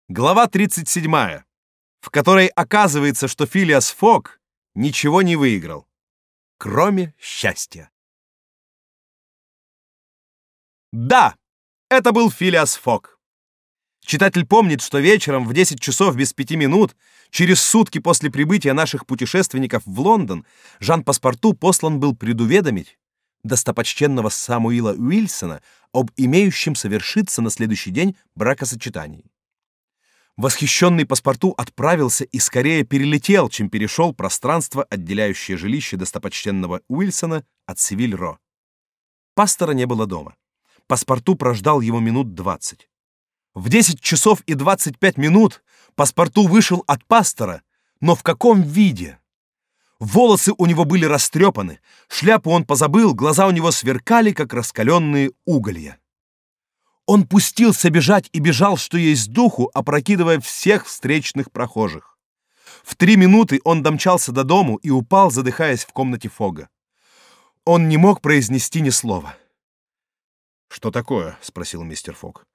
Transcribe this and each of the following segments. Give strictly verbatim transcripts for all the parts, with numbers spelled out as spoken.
Глава тридцать седьмая, в которой оказывается, что Филиас Фок ничего не выиграл, кроме счастья. Да, это был Филиас Фок. Читатель помнит, что вечером в десять часов без пяти минут, через сутки после прибытия наших путешественников в Лондон, Жан-Паспарту послан был предуведомить достопочтенного Самуила Уилсона об имеющем совершиться на следующий день бракосочетании. Восхищенный Паспарту отправился и скорее перелетел, чем перешел пространство, отделяющее жилище достопочтенного Уилсона от Севиль-Ро. Пастора не было дома. Паспарту прождал его минут двадцать. В десять часов и двадцать пять минут Паспарту вышел от пастора, но в каком виде? Волосы у него были растрепаны, шляпу он позабыл, глаза у него сверкали, как раскаленные уголья. Он пустился бежать и бежал, что есть духу, опрокидывая всех встречных прохожих. В три минуты он домчался до дому и упал, задыхаясь в комнате Фога. Он не мог произнести ни слова. «Что такое?» — спросил мистер Фог.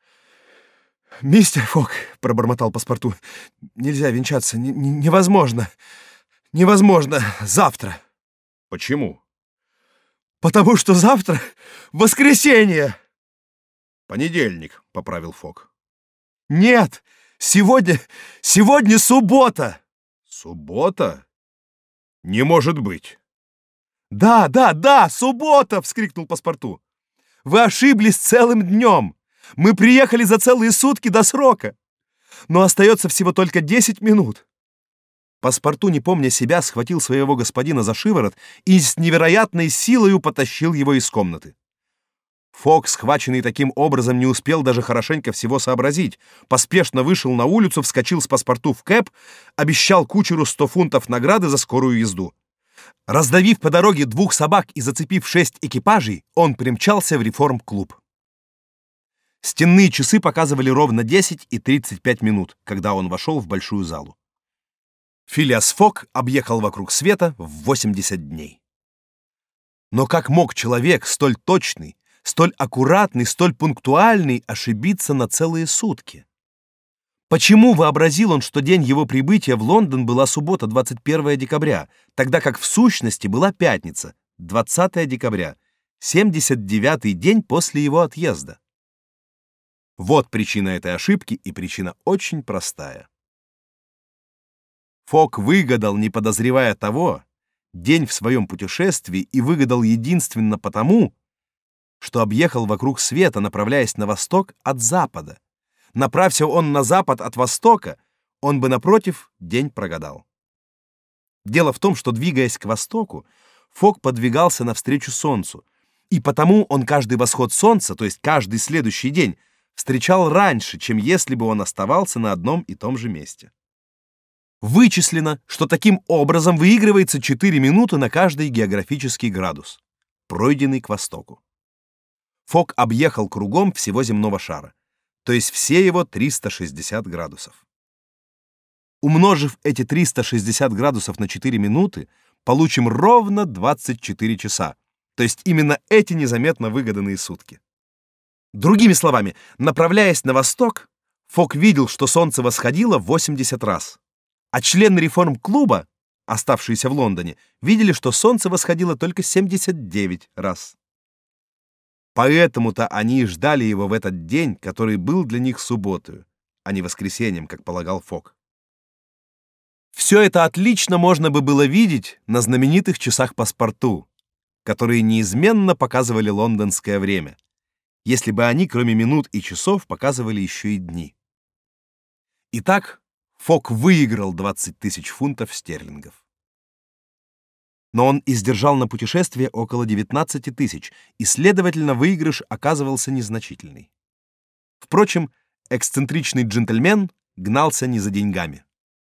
«Мистер Фог», — пробормотал Паспарту, — «нельзя венчаться, не, не, невозможно, невозможно, завтра». «Почему?» «Потому что завтра воскресенье». «Понедельник», — поправил Фог. «Нет, сегодня, сегодня суббота». «Суббота? Не может быть». «Да, да, да, суббота!» — вскрикнул Паспарту. «Вы ошиблись целым днем. Мы приехали за целые сутки до срока. Но остается всего только десять минут». Паспарту, не помня себя, схватил своего господина за шиворот и с невероятной силою потащил его из комнаты. Фок, схваченный таким образом, не успел даже хорошенько всего сообразить. Поспешно вышел на улицу, вскочил с Паспарту в кэб, обещал кучеру сто фунтов награды за скорую езду. Раздавив по дороге двух собак и зацепив шесть экипажей, он примчался в реформ-клуб. Стенные часы показывали ровно десять и тридцать пять минут, когда он вошел в большую залу. Филиас Фок объехал вокруг света в восемьдесят дней. Но как мог человек столь точный, столь аккуратный, столь пунктуальный ошибиться на целые сутки? Почему вообразил он, что день его прибытия в Лондон была суббота, двадцать первое декабря, тогда как в сущности была пятница, двадцатое декабря, семьдесят девятый день после его отъезда? Вот причина этой ошибки, и причина очень простая. Фок выгадал, не подозревая того, день в своем путешествии и выгадал единственно потому, что объехал вокруг света, направляясь на восток от запада. Направься он на запад от востока, он бы, напротив, день прогадал. Дело в том, что, двигаясь к востоку, Фок подвигался навстречу солнцу, и потому он каждый восход солнца, то есть каждый следующий день, встречал раньше, чем если бы он оставался на одном и том же месте. Вычислено, что таким образом выигрывается четыре минуты на каждый географический градус, пройденный к востоку. Фок объехал кругом всего земного шара, то есть все его триста шестьдесят градусов. Умножив эти триста шестьдесят градусов на четыре минуты, получим ровно двадцать четыре часа, то есть именно эти незаметно выгаданные сутки. Другими словами, направляясь на восток, Фок видел, что солнце восходило восемьдесят раз, а члены реформ-клуба, оставшиеся в Лондоне, видели, что солнце восходило только семьдесят девять раз. Поэтому-то они и ждали его в этот день, который был для них субботой, а не воскресеньем, как полагал Фок. Все это отлично можно бы было видеть на знаменитых часах Паспарту, которые неизменно показывали лондонское время, если бы они, кроме минут и часов, показывали еще и дни. Итак, Фок выиграл двадцать тысяч фунтов стерлингов. Но он издержал на путешествие около девятнадцати тысяч, и, следовательно, выигрыш оказывался незначительный. Впрочем, эксцентричный джентльмен гнался не за деньгами.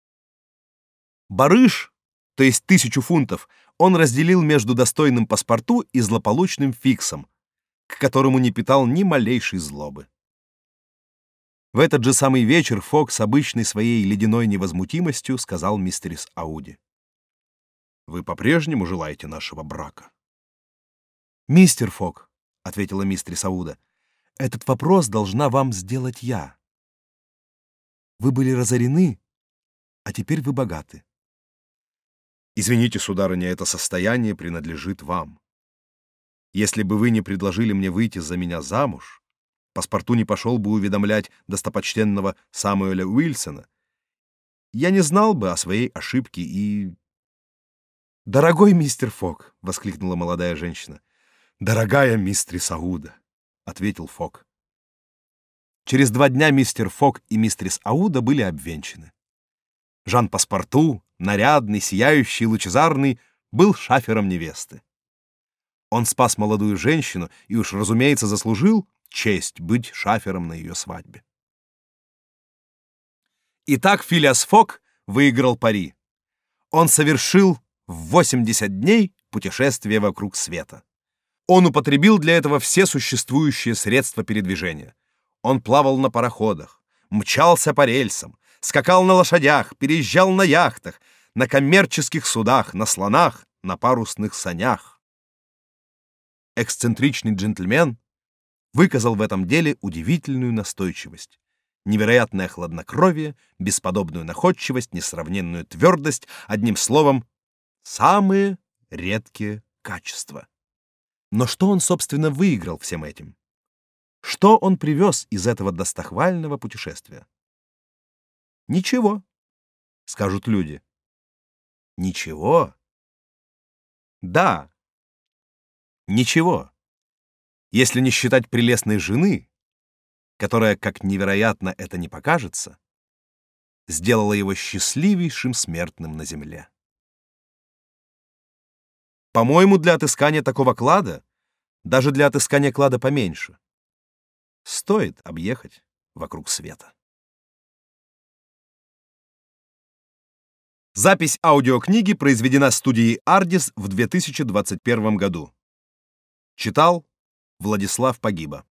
Барыш, то есть тысячу фунтов, он разделил между достойным Паспарту и злополучным Фиксом, к которому не питал ни малейшей злобы. В этот же самый вечер Фок с обычной своей ледяной невозмутимостью сказал мистерис Ауди: «Вы по-прежнему желаете нашего брака?» «Мистер Фок», — ответила мистерис Ауда, — «этот вопрос должна вам сделать я». Вы были разорены, а теперь вы богаты. Извините, сударыня, это состояние принадлежит вам. Если бы вы не предложили мне выйти за меня замуж, паспорту не пошел бы уведомлять достопочтенного Самуэля Уилсона. Я не знал бы о своей ошибке и... «Дорогой мистер Фок!» — воскликнула молодая женщина. «Дорогая мистрис Ауда!» — ответил Фок. Через два дня мистер Фок и мистрис Ауда были обвенчаны. Жан Паспорту, нарядный, сияющий, лучезарный, был шафером невесты. Он спас молодую женщину и уж, разумеется, заслужил честь быть шафером на ее свадьбе. Итак, Филиас Фок выиграл пари. Он совершил в восемьдесят дней путешествие вокруг света. Он употребил для этого все существующие средства передвижения. Он плавал на пароходах, мчался по рельсам, скакал на лошадях, переезжал на яхтах, на коммерческих судах, на слонах, на парусных санях. Эксцентричный джентльмен выказал в этом деле удивительную настойчивость, невероятное хладнокровие, бесподобную находчивость, несравненную твердость, одним словом, самые редкие качества. Но что он, собственно, выиграл всем этим? Что он привез из этого достохвального путешествия? Ничего, скажут люди. Ничего? Да, ничего. Если не считать прелестной жены, которая, как невероятно это ни покажется, сделала его счастливейшим смертным на земле. По-моему, для отыскания такого клада, даже для отыскания клада поменьше, стоит объехать вокруг света. Запись аудиокниги произведена студией Ardis в две тысячи двадцать первом году. Читал Владислав Погиба.